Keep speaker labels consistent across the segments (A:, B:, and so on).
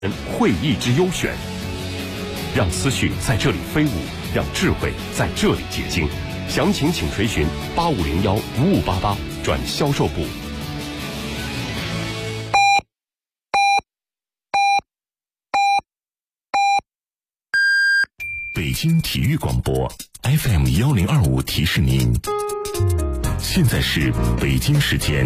A: 会议之优选，让思绪在这里飞舞，让智慧在这里结晶。详情请垂询8501-5588转销售部。北京体育广播 FM1025提示您，现在是北京时间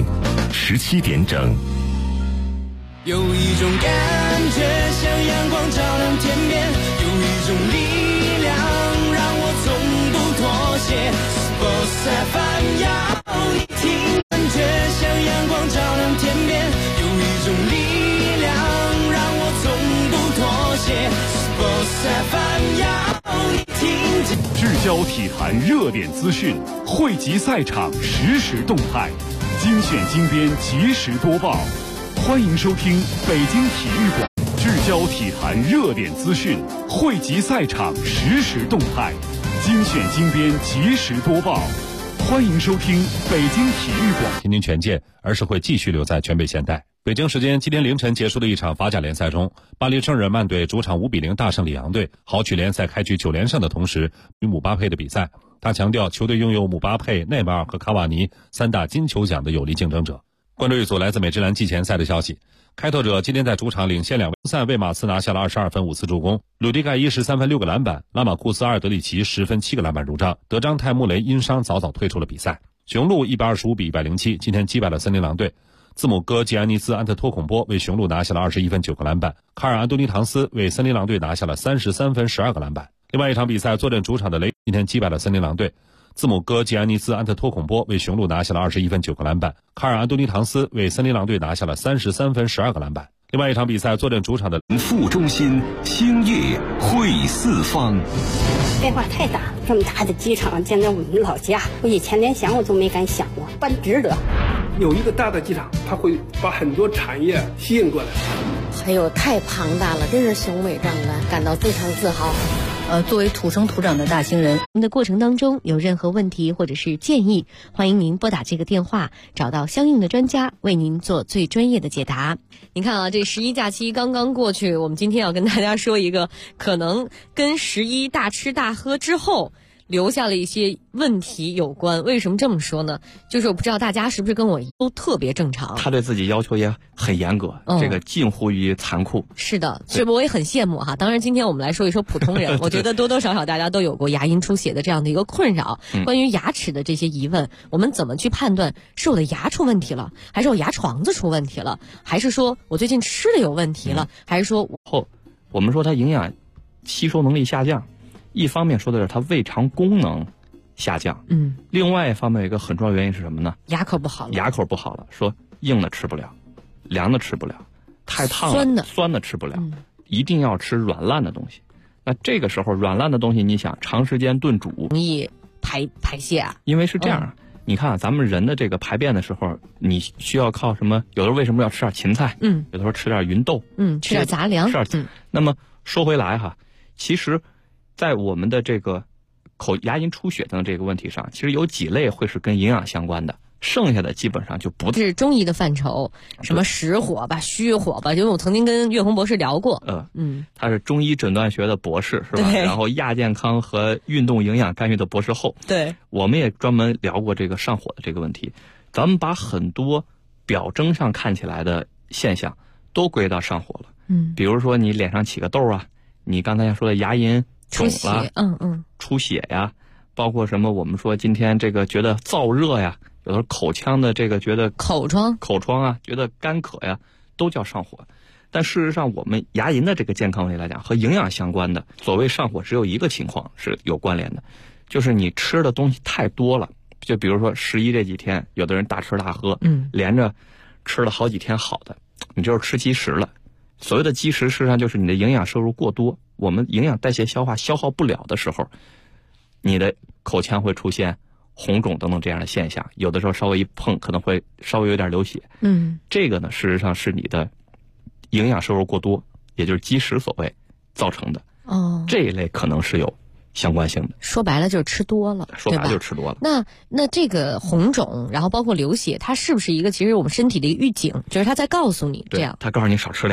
A: 17点整。
B: 有一种感觉像阳光照亮天边，有一种力量让我从不妥协。Sports FM 要你听，感觉像阳光照亮天边，有一种力量让我从不妥协。Sports FM 要你听。
C: 聚焦体坛热点资讯，汇集赛场实时动态，精选精编及时播报。欢迎收听北京体育广，聚焦体坛热点资讯，汇集赛场实时动态，精选精编及时播报。欢迎收听北京体育广。
D: 天津权健，而是会继续留在全北现代。北京时间今天凌晨结束的一场法甲联赛中，巴黎圣日耳曼队主场5-0大胜里昂队，豪取联赛开局9连胜的同时，与姆巴佩的比赛。他强调，球队拥有姆巴佩、内马尔和卡瓦尼3大金球奖的有力竞争者。关注一组来自美职篮季前赛的消息，开拓者今天在主场领先2位赛，为马刺拿下了22分5次助攻，鲁迪盖伊13分6个篮板，拉马库斯阿尔德里奇10分7个篮板入账。德章泰穆雷因伤早早退出了比赛。雄鹿125-107今天击败了森林狼队，字母哥吉安尼斯安特托孔波为雄鹿拿下了21分9个篮板，卡尔安东尼唐斯为森林狼队拿下了33分12个篮板。另外一场比赛，坐镇主场的雷今天击败了森林狼队，字母哥吉安尼斯安特托孔波为雄鹿拿下了21分9个篮板，卡尔安东尼唐斯为森林狼队拿下了33分12个篮板。另外一场比赛，坐镇主场的
A: 副中心星夜会四方。
E: 变化太大，这么大的机场建在我们老家，我以前连想我都没敢想过，办值得。
F: 有一个大的机场，它会把很多产业吸引过来。
G: 还有太庞大了，真是雄伟壮观，感到非常自豪。
H: 作为土生土长的大兴人，
I: 您的过程当中有任何问题或者是建议，欢迎您拨打这个电话，找到相应的专家为您做最专业的解答。您看啊，这11假期刚刚过去，我们今天要跟大家说一个可能跟11大吃大喝之后留下了一些问题有关。为什么这么说呢？就是我不知道大家是不是跟我都特别正常。
J: 他对自己要求也很严格，这个近乎于残酷。
I: 是的，所以我也很羡慕哈。当然，今天我们来说一说普通人，我觉得多多少少大家都有过牙龈出血的这样的一个困扰。关于牙齿的这些疑问，我们怎么去判断是我的牙出问题了，还是我牙床子出问题了，还是说我最近吃的有问题了，还是说
J: 我们说它营养吸收能力下降。一方面说的是它胃肠功能下降，另外一方面有一个很重要原因是什么呢？
I: 牙口不好了。
J: 牙口不好了，说硬的吃不了，凉的吃不了，太烫了酸的吃不了，一定要吃软烂的东西。那这个时候软烂的东西，你想长时间炖煮，
I: 容易排泄啊。
J: 因为是这样，你看咱们人的这个排便的时候，你需要靠什么？有的时候为什么要吃点芹菜？有的时候吃点芸豆，
I: 吃点杂粮。
J: 那么说回来哈，其实在我们的这个牙龈出血等这个问题上，其实有几类会是跟营养相关的，剩下的基本上就不
I: 是中医的范畴，什么实火吧、虚火吧，因为我曾经跟岳红博士聊过。
J: 他是中医诊断学的博士，是吧？然后亚健康和运动营养干预的博士后。
I: 对，
J: 我们也专门聊过这个上火的这个问题。咱们把很多表征上看起来的现象都归到上火了。比如说你脸上起个痘啊，你刚才说的牙龈肿了，出血呀，包括什么我们说今天这个觉得燥热呀，有的时候口腔的这个觉得口疮啊，觉得干渴呀，都叫上火。但事实上我们牙龈的这个健康问题来讲，和营养相关的所谓上火只有一个情况是有关联的，就是你吃的东西太多了。就比如说11这几天，有的人大吃大喝，连着吃了好几天好的，你就是吃积食了。所谓的积食，事实上就是你的营养摄入过多，我们营养代谢消化消耗不了的时候，你的口腔会出现红肿等等这样的现象，有的时候稍微一碰可能会稍微有点流血。这个呢，事实上是你的营养摄入过多，也就是积食所谓造成的。这一类可能是有相关性的。
I: 说白了就是吃多了，
J: 说白了就是吃多了。
I: 那这个红肿，然后包括流血，它是不是一个其实我们身体的一个预警，就是它在告诉你这样？
J: 它告诉你少吃点，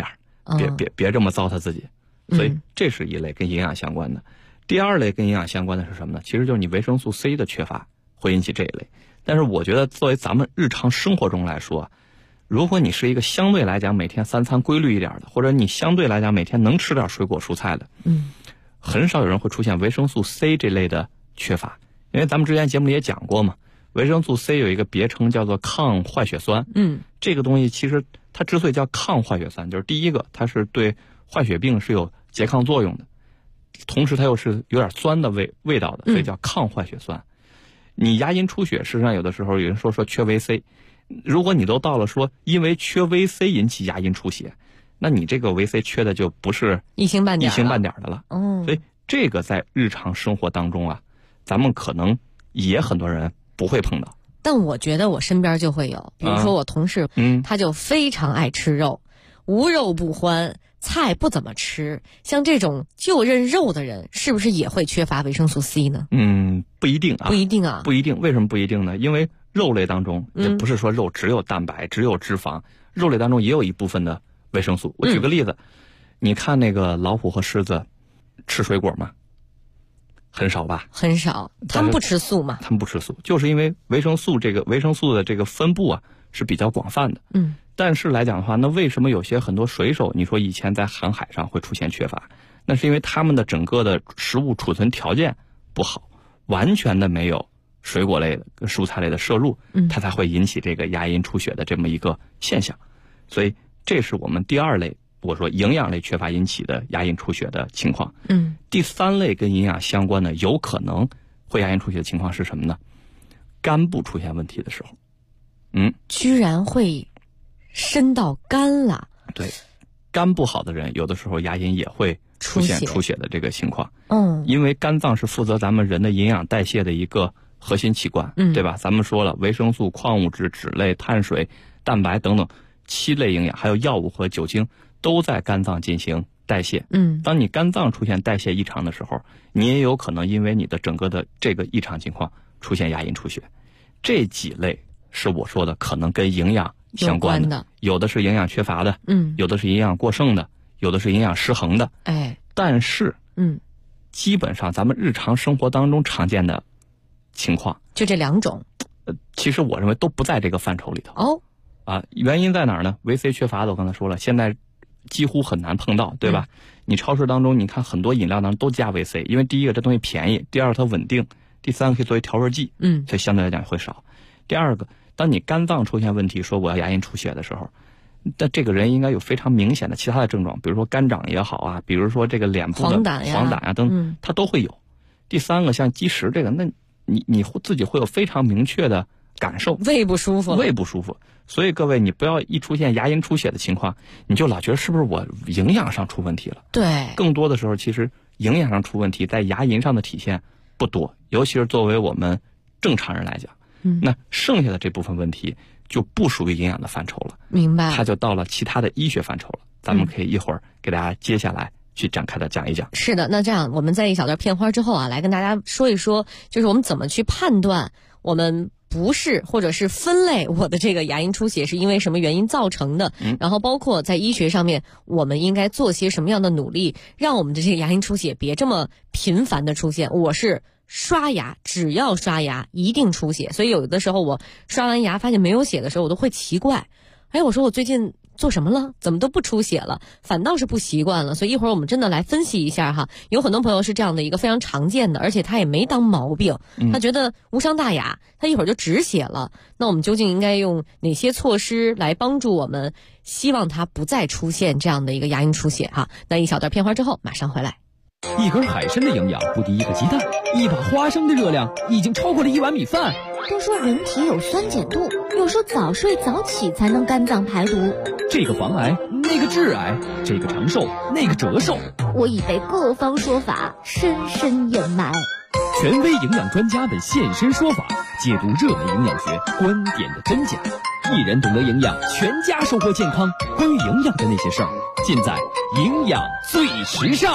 J: 别这么糟蹋自己。所以这是一类跟营养相关的。第二类跟营养相关的是什么呢？其实就是你维生素 C 的缺乏会引起这一类。但是我觉得作为咱们日常生活中来说，如果你是一个相对来讲每天3餐规律一点的，或者你相对来讲每天能吃点水果蔬菜的，很少有人会出现维生素 C 这类的缺乏。因为咱们之前节目里也讲过嘛，维生素 C 有一个别称叫做抗坏血酸。这个东西其实它之所以叫抗坏血酸，就是第一个它是对坏血病是有拮抗作用的，同时它又是有点酸的味道的，所以叫抗坏血酸。你牙龈出血，事实上有的时候有人说缺维 C， 如果你都到了说因为缺维 C 引起牙龈出血，那你这个维 C 缺的就不是
I: 一星半点
J: 的了。所以这个在日常生活当中啊，咱们可能也很多人不会碰到。
I: 但我觉得我身边就会有，比如说我同事，他就非常爱吃肉，无肉不欢，菜不怎么吃。像这种就认肉的人，是不是也会缺乏维生素 C 呢？
J: 不一定啊。
I: 不一定啊。
J: 不一定。为什么不一定呢？因为肉类当中也不是说肉只有蛋白，只有脂肪，肉类当中也有一部分的维生素。我举个例子，你看那个老虎和狮子吃水果吗？很少吧？很少。他们不吃素嘛？他们不吃素，就是因为维生素的这个分布啊是比较广泛的。但是来讲的话，那为什么有些很多水手，你说以前在航海上会出现缺乏？那是因为他们的整个的食物储存条件不好，完全的没有水果类的、蔬菜类的摄入，它才会引起这个牙龈出血的这么一个现象。所以这是我们第二类，我说营养类缺乏引起的牙龈出血的情况。第三类跟营养相关的有可能会牙龈出血的情况是什么呢？肝部出现问题的时候。
I: 居然会伸到肝了。
J: 对，肝不好的人有的时候牙龈也会出现出血的这个情况。因为肝脏是负责咱们人的营养代谢的一个核心器官，对吧？咱们说了，维生素、矿物质、脂类、碳水、蛋白等等7类营养，还有药物和酒精都在肝脏进行代谢。当你肝脏出现代谢异常的时候，你也有可能因为你的整个的这个异常情况出现牙龈出血。这几类是我说的可能跟营养相关的，有的是营养缺乏的，有的是营养过剩的，有的是营养失衡的。但是基本上咱们日常生活当中常见的情况
I: 就这2种。
J: 其实我认为都不在这个范畴里头。原因在哪儿呢？维 C 缺乏的我刚才说了，现在几乎很难碰到，对吧？你超市当中你看很多饮料当中都加维 C， 因为第一个这东西便宜，第二个它稳定，第三个可以作为调味剂，所以相对来讲会少。第二个，当你肝脏出现问题，说我要牙龈出血的时候，但这个人应该有非常明显的其他的症状，比如说肝长也好啊，比如说这个脸部的黄疸啊等，它都会有。第三个，像积食这个，那你自己会有非常明确的感受，胃不舒服。所以各位，你不要一出现牙龈出血的情况，你就老觉得是不是我营养上出问题了？对，更多的时候其实营养上出问题，在牙龈上的体现不多，尤其是作为我们正常人来讲。那剩下的这部分问题就不属于营养的范畴了，明白？它就到了其他的医学范畴了。咱们可以一会儿给大家接下来去展开的讲一讲。是的，那这样我们在一小段片花之后啊，来跟大家说一说，就是我们怎么去判断我们不是或者是分类我的这个牙龈出血是因为什么原因造成的，然后包括在医学上面我们应该做些什么样的努力，让我们的这个牙龈出血别这么频繁的出现。我是刷牙，只要刷牙一定出血，所以有的时候我刷完牙发现没有血的时候，我都会奇怪，我说我最近做什么了？怎么都不出血了？反倒是不习惯了。所以一会儿我们真的来分析一下哈。有很多朋友是这样的一个非常常见的，而且他也没当毛病，他觉得无伤大雅，他一会儿就止血了。那我们究竟应该用哪些措施来帮助我们，希望他不再出现这样的一个牙龈出血哈？那一小段片花之后马上回来。
K: 一根海参的营养不敌一个鸡蛋，一把花生的热量已经超过了1碗米饭。
L: 都说人体有酸碱度，有时候早睡早起才能肝脏排毒。
K: 这个防癌，那个致癌，这个长寿，那个折寿。
L: 我已被各方说法深深掩埋。
K: 权威营养专家们现身说法，解读热门营养学观点的真假。一人懂得营养，全家收获健康。关于营养的那些事儿，尽在营养最时尚。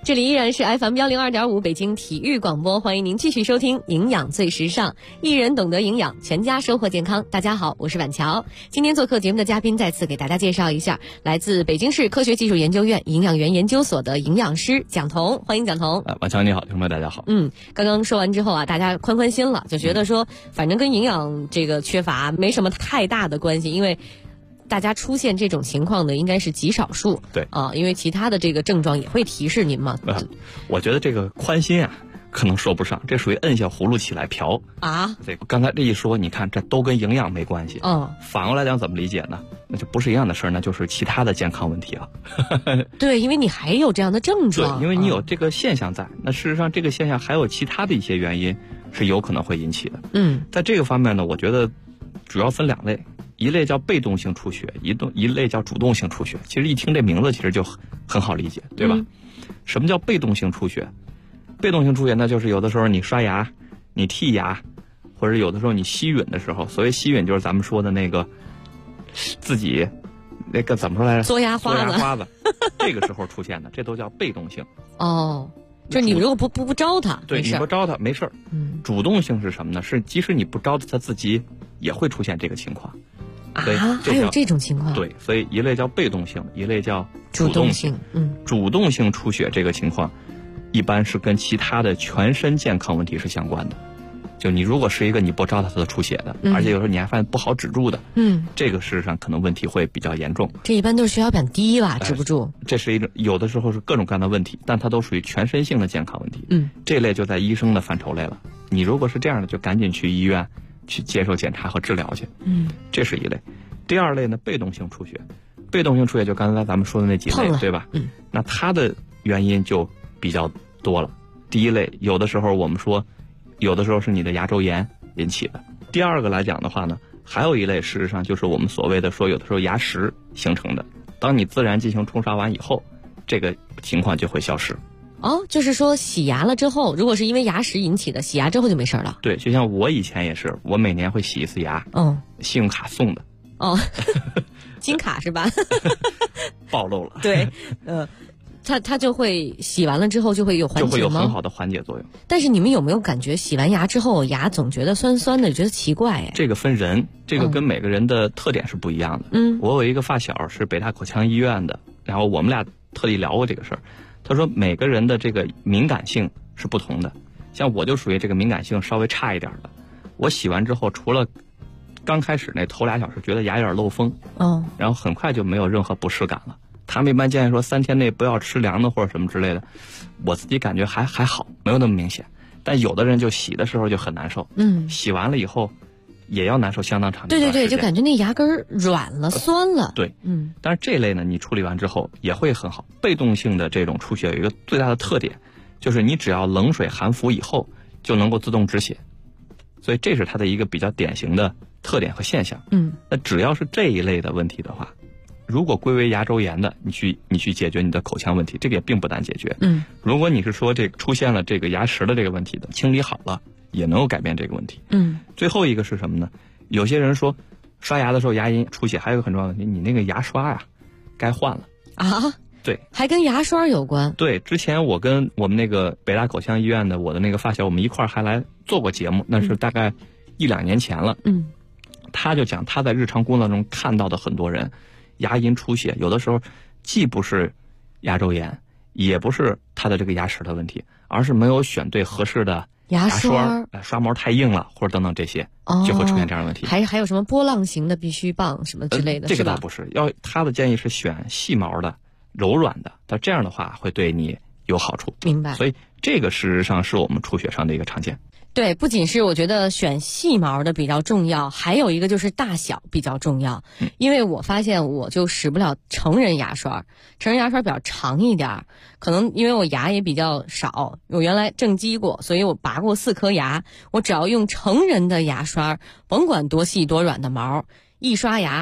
I: 这里依然是 FM102.5 北京体育广播，欢迎您继续收听营养最时尚，一人懂得营养，全家收获健康。大家好，我是婉乔。今天做客节目的嘉宾再次给大家介绍一下，来自北京市科学技术研究院营养园研究所的营养师蒋彤，欢迎蒋彤。
J: 婉乔你好，听众们大家好。
I: 刚刚说完之后啊，大家宽心了，就觉得说反正跟营养这个缺乏没什么太大的关系，因为大家出现这种情况的应该是极少数。
J: 对啊，
I: 因为其他的这个症状也会提示您嘛。
J: 我觉得这个宽心啊，可能说不上，这属于摁下葫芦起来瓢
I: 啊。
J: 对，刚才这一说，你看这都跟营养没关系。反过来讲怎么理解呢？那就不是营养的事儿，那就是其他的健康问题了。
I: 对，因为你还有这样的症状。
J: 对，因为你有这个现象在，那事实上这个现象还有其他的一些原因是有可能会引起的。在这个方面呢，我觉得主要分两类。一类叫被动性出血，一类叫主动性出血。其实一听这名字，其实就很好理解，对吧？什么叫被动性出血？被动性出血呢，就是有的时候你刷牙、你剔牙，或者有的时候你吸吮的时候，所谓吸吮就是咱们说的那个自己那个怎么说来着？
I: 嘬牙花
J: 子，这个时候出现的，这都叫被动性。
I: 就你如果不招它，
J: 对，你不招它没事儿。主动性是什么呢？是即使你不招它自己也会出现这个情况。
I: 还有这种情况？
J: 对，所以一类叫被动性，一类叫
I: 主动性。
J: 主动性出血这个情况，一般是跟其他的全身健康问题是相关的。就你如果是一个你不招它的出血的，而且有时候你还发现不好止住的，这个事实上可能问题会比较严重。
I: 这一般都是血小板低吧，止不住。
J: 这是一种有的时候是各种各样的问题，但它都属于全身性的健康问题。这类就在医生的范畴类了。你如果是这样的，就赶紧去医院去接受检查和治疗去。这是一类。第二类呢，被动性出血。被动性出血就刚才咱们说的那几类，对吧？那它的原因就比较多了。第一类，有的时候我们说，有的时候是你的牙周炎引起的。第二个来讲的话呢，还有一类事实上就是我们所谓的说，有的时候牙石形成的。当你自然进行冲刷完以后，这个情况就会消失。
I: 就是说洗牙了之后，如果是因为牙石引起的，洗牙之后就没事了。
J: 对，就像我以前也是，我每年会洗一次牙。信用卡送的。
I: 金卡是吧？
J: 暴露了。
I: 对，它就会洗完了之后就会有缓解吗？
J: 就会有很好的缓解作用。
I: 但是你们有没有感觉洗完牙之后牙总觉得酸酸的，觉得奇怪哎？
J: 这个分人，这个跟每个人的特点是不一样的。我有一个发小是北大口腔医院的，然后我们俩特地聊过这个事儿。他说每个人的这个敏感性是不同的，像我就属于这个敏感性稍微差一点的。我洗完之后，除了刚开始那头2小时觉得牙有点漏风，然后很快就没有任何不适感了。他们一般建议说3天内不要吃凉的或者什么之类的，我自己感觉还好，没有那么明显。但有的人就洗的时候就很难受，洗完了以后也要难受相当长的时间。
I: 对，就感觉那牙根软了、酸了。
J: 对，但是这类呢，你处理完之后也会很好。被动性的这种出血有一个最大的特点，就是你只要冷水含服以后就能够自动止血，所以这是它的一个比较典型的特点和现象。那只要是这一类的问题的话，如果归为牙周炎的，你去解决你的口腔问题，这个也并不难解决。如果你是说这个出现了这个牙石的这个问题的，清理好了也能够改变这个问题。最后一个是什么呢？有些人说刷牙的时候牙龈出血，还有一个很重要的问题，你那个牙刷呀该换了
I: 啊。
J: 对，
I: 还跟牙刷有关。
J: 对，之前我跟我们那个北大口腔医院的我的那个发小，我们一块儿还来做过节目，那是大概1-2年前了。他就讲他在日常工作中看到的很多人牙龈出血，有的时候既不是牙周炎，也不是他的这个牙石的问题，而是没有选对合适的牙刷，刷毛太硬了，或者等等这些，就会出现这样的问题。
I: 还有什么波浪形的必须棒什么之类的？
J: 这个倒不是，他的建议是选细毛的、柔软的，但这样的话会对你有好处。
I: 明白。
J: 所以这个事实上是我们出血上的一个常见。
I: 对，不仅是我觉得选细毛的比较重要，还有一个就是大小比较重要。因为我发现我就使不了成人牙刷，成人牙刷比较长一点，可能因为我牙也比较少，我原来正畸过，所以我拔过4颗牙。我只要用成人的牙刷，甭管多细多软的毛，一刷牙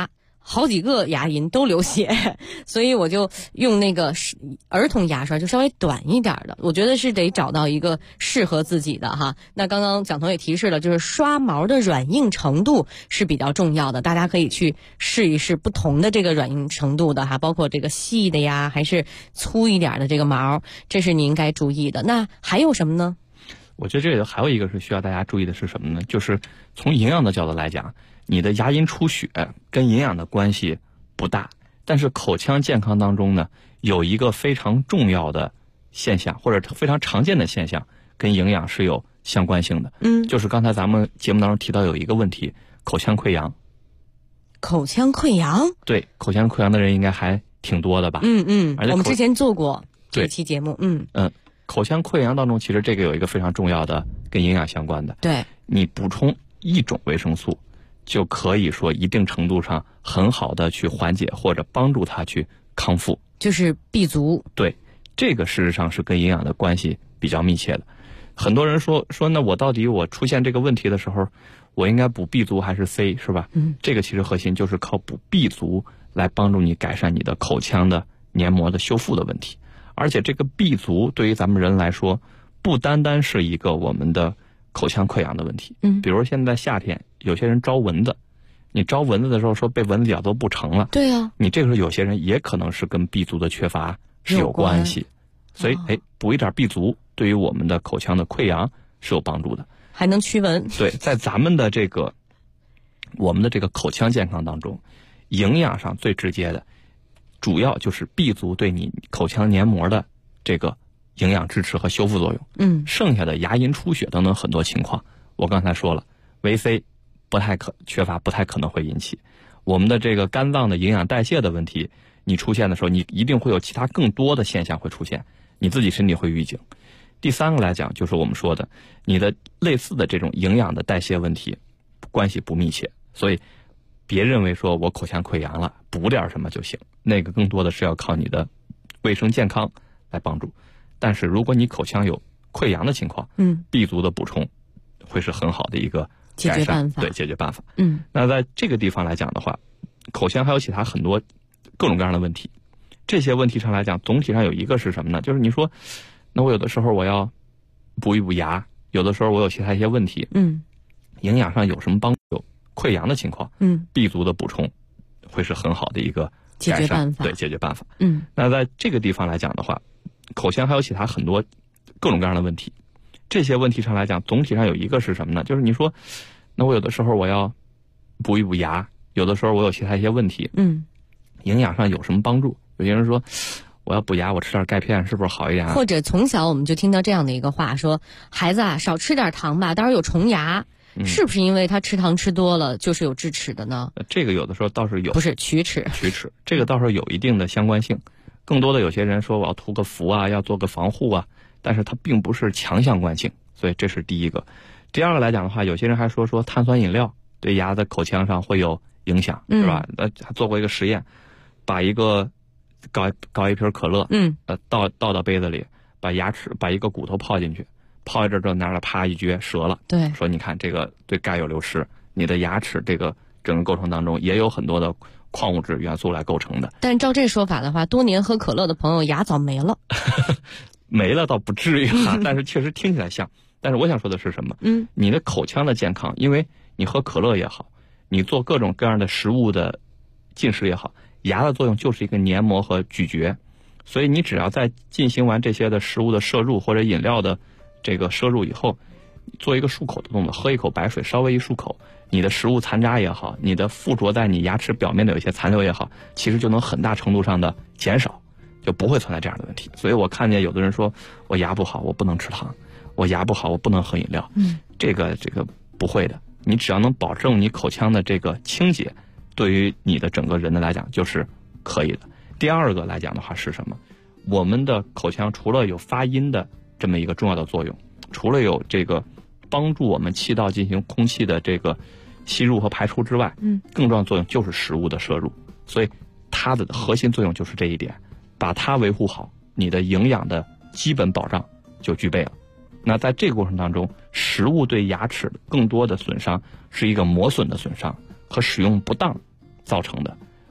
I: 好几个牙龈都流血，所以我就用那个儿童牙刷，就稍微短一点的。我觉得是得找到一个适合自己的哈。那刚刚蒋彤也提示了，就是刷毛的软硬程度是比较重要的，大家可以去试一试不同的这个软硬程度的哈，包括这个细的呀，还是粗一点的这个毛，这是你应该注意的。那还有什么呢？
J: 我觉得这里还有一个是需要大家注意的是什么呢？就是从营养的角度来讲，你的牙龈出血跟营养的关系不大，但是口腔健康当中呢，有一个非常重要的现象，或者非常常见的现象，跟营养是有相关性的。就是刚才咱们节目当中提到有一个问题，口腔溃疡。
I: 口腔溃疡？对，
J: 口腔溃疡的人应该还挺多的吧？
I: 我们之前做过这期节目。
J: 口腔溃疡当中，其实这个有一个非常重要的跟营养相关的。
I: 对，
J: 你补充一种维生素，就可以说一定程度上很好的去缓解或者帮助它去康复。
I: 就是 B 族。
J: 对，这个事实上是跟营养的关系比较密切的。很多人说那我到底我出现这个问题的时候，我应该补 B 族还是 C 是吧？这个其实核心就是靠补 B 族来帮助你改善你的口腔的黏膜的修复的问题。而且这个 B 族对于咱们人来说，不单单是一个我们的口腔溃疡的问题。比如现在夏天，有些人招蚊子，你招蚊子的时候说被蚊子咬都不成了。
I: 对啊，
J: 你这个时候有些人也可能是跟 B 族的缺乏是有关系。所以补一点 B 族对于我们的口腔的溃疡是有帮助的，
I: 还能驱蚊。
J: 对，在咱们的我们的这个口腔健康当中，营养上最直接的主要就是 B 族对你口腔黏膜的这个营养支持和修复作用。剩下的牙龈出血等等很多情况，我刚才说了，维 C 缺乏不太可能会引起。我们的这个肝脏的营养代谢的问题，你出现的时候，你一定会有其他更多的现象会出现，你自己身体会预警。第三个来讲，就是我们说的你的类似的这种营养的代谢问题关系不密切，所以别认为说我口腔溃疡了补点什么就行，那个更多的是要靠你的卫生健康来帮助。但是如果你口腔有溃疡的情况，B 族的补充会是很好的一个
I: 解决办法。
J: 对，解决办法。那在这个地方来讲的话，口腔还有其他很多各种各样的问题，这些问题上来讲，总体上有一个是什么呢？就是你说，那我有的时候我要补一补牙，有的时候我有其他一些问题，营养上有什么帮助？有溃疡的情况，B 族的补充会是很好的一个
I: 解决办法。
J: 对，解决办法。那在这个地方来讲的话，口腔还有其他很多各种各样的问题，这些问题上来讲，总体上有一个是什么呢？就是你说，那我有的时候我要补一补牙，有的时候我有其他一些问题，营养上有什么帮助？有些人说，我要补牙，我吃点钙片是不是好一点？
I: 或者从小我们就听到这样的一个话，说孩子啊，少吃点糖吧，到时候有虫牙。是不是因为他吃糖吃多了就是有智齿的呢？
J: 这个有的时候倒是有，
I: 不是龋齿，
J: 这个倒是有一定的相关性。更多的有些人说我要涂个氟啊，要做个防护啊，但是它并不是强相关性，所以这是第一个。第二个来讲的话，有些人还说碳酸饮料对牙的口腔上会有影响，是吧？还做过一个实验，把搞一瓶可乐，倒到杯子里，把一个骨头泡进去。泡一阵之后拿着啪一撅折了，
I: 对，
J: 说你看这个对钙有流失，你的牙齿这个整个构成当中也有很多的矿物质元素来构成的。
I: 但照这说法的话，多年喝可乐的朋友牙早没了，
J: 没了倒不至于哈，但是确实听起来像。但是我想说的是什么？你的口腔的健康，因为你喝可乐也好，你做各种各样的食物的进食也好，牙的作用就是一个黏膜和咀嚼，所以你只要在进行完这些的食物的摄入或者饮料的这个摄入以后，做一个漱口的动作，喝一口白水，稍微一漱口，你的食物残渣也好，你的附着在你牙齿表面的有一些残留也好，其实就能很大程度上的减少，就不会存在这样的问题。所以我看见有的人说我牙不好，我不能吃糖，我牙不好，我不能喝饮料，这个不会的。你只要能保证你口腔的这个清洁，对于你的整个人的来讲就是可以的。第二个来讲的话是什么？我们的口腔除了有发音的这么一个重要的作用，除了有这个帮助我们气道进行空气的这个吸入和排出之外，更重要的作用就是食物的摄入。所以它的核心作用就是这一点，把它维护好，你的营养的基本保障就具备了。那在这个过程当中，食物对牙齿更多的损伤是一个磨损的损伤和使用不当造成的。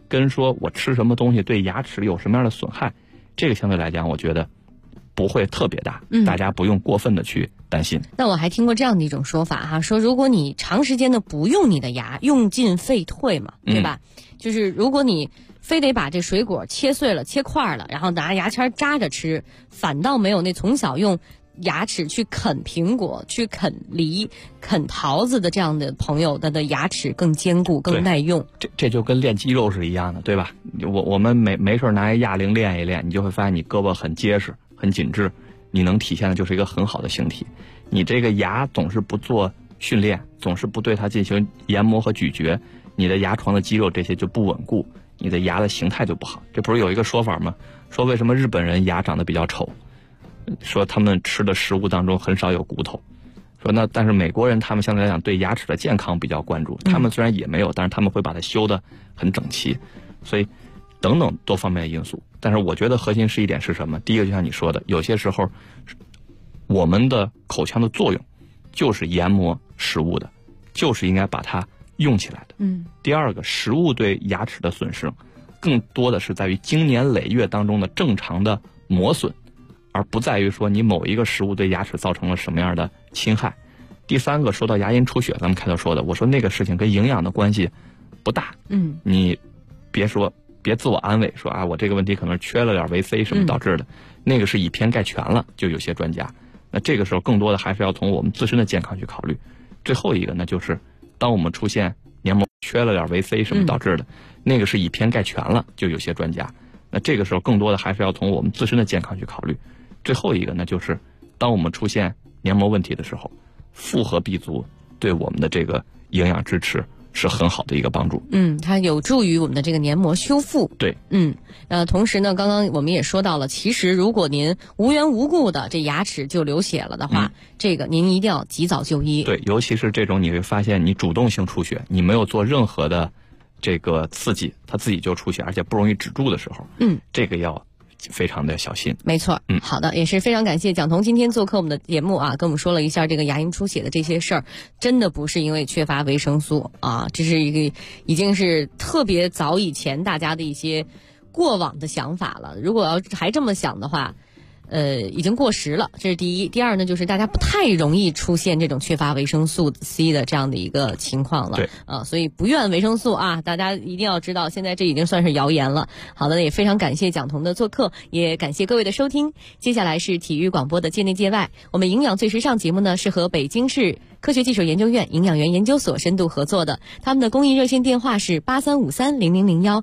J: 跟说我吃什么东西对牙齿有什么样的损害，这个相对来讲我觉得不会特别大，大家不用过分的去担心。
I: 那我还听过这样的一种说法哈，说如果你长时间的不用你的牙，用进废退嘛，对吧？就是如果你非得把这水果切碎了、切块了，然后拿牙签扎着吃，反倒没有那从小用牙齿去啃苹果、去啃梨、啃桃子的这样的朋友，他的牙齿更坚固、更耐用。
J: 这就跟练肌肉是一样的，对吧？我们没事拿一哑铃练一练，你就会发现你胳膊很结实、很紧致，你能体现的就是一个很好的形体。你这个牙总是不做训练，总是不对它进行研磨和咀嚼，你的牙床的肌肉这些就不稳固，你的牙的形态就不好。这不是有一个说法吗？说为什么日本人牙长得比较丑？说他们吃的食物当中很少有骨头。说那但是美国人他们相对来讲对牙齿的健康比较关注，他们虽然也没有，但是他们会把它修得很整齐。所以等等多方面的因素。但是我觉得核心是一点是什么？第一个就像你说的，有些时候我们的口腔的作用就是研磨食物的，就是应该把它用起来的。第二个，食物对牙齿的损失更多的是在于经年累月当中的正常的磨损，而不在于说你某一个食物对牙齿造成了什么样的侵害。第三个，说到牙龈出血，咱们开头说的，我说那个事情跟营养的关系不大。你别自我安慰说啊，我这个问题可能缺了点维 C 什么导致的，那个是以偏概全了，就有些专家。那这个时候更多的还是要从我们自身的健康去考虑。最后一个呢，就是当我们出现黏膜缺了点维 C 什么导致的，那个是以偏概全了，就有些专家。那这个时候更多的还是要从我们自身的健康去考虑。最后一个呢，就是当我们出现黏膜问题的时候，复合 B 族对我们的这个营养支持是很好的一个帮助。
I: 它有助于我们的这个黏膜修复。
J: 对。
I: 同时呢，刚刚我们也说到了，其实如果您无缘无故的这牙齿就流血了的话，这个您一定要及早就医。
J: 对，尤其是这种你会发现你主动性出血，你没有做任何的这个刺激，它自己就出血，而且不容易止住的时候，这个要非常的小心。
I: 没错。好的，也是非常感谢蒋彤今天做客我们的节目啊，跟我们说了一下这个牙龈出血的这些事儿，真的不是因为缺乏维生素啊，这是一个已经是特别早以前大家的一些过往的想法了。如果要还这么想的话，已经过时了，这是第一。第二呢，就是大家不太容易出现这种缺乏维生素 C 的这样的一个情况了。
J: 对。
I: 所以不怨维生素啊，大家一定要知道，现在这已经算是谣言了。好的，也非常感谢蒋彤的做客，也感谢各位的收听。接下来是体育广播的界内界外，我们营养最时尚节目呢是和北京市科学技术研究院营养员研究所深度合作的，他们的公益热线电话是83530001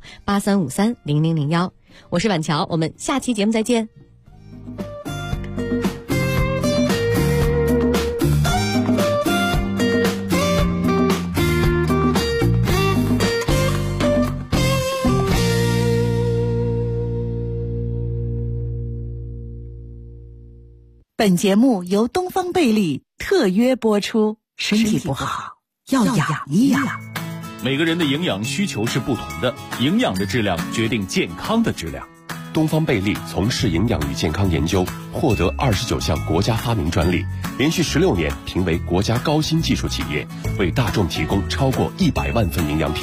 I: 83530001。我是婉乔，我们下期节目再见。
M: 本节目由东方贝利特约播出。身体不好要养一养。
C: 每个人的营养需求是不同的，营养的质量决定健康的质量。
A: 东方贝利从事营养与健康研究，获得29项国家发明专利，连续16年评为国家高新技术企业，为大众提供超过100万份营养品。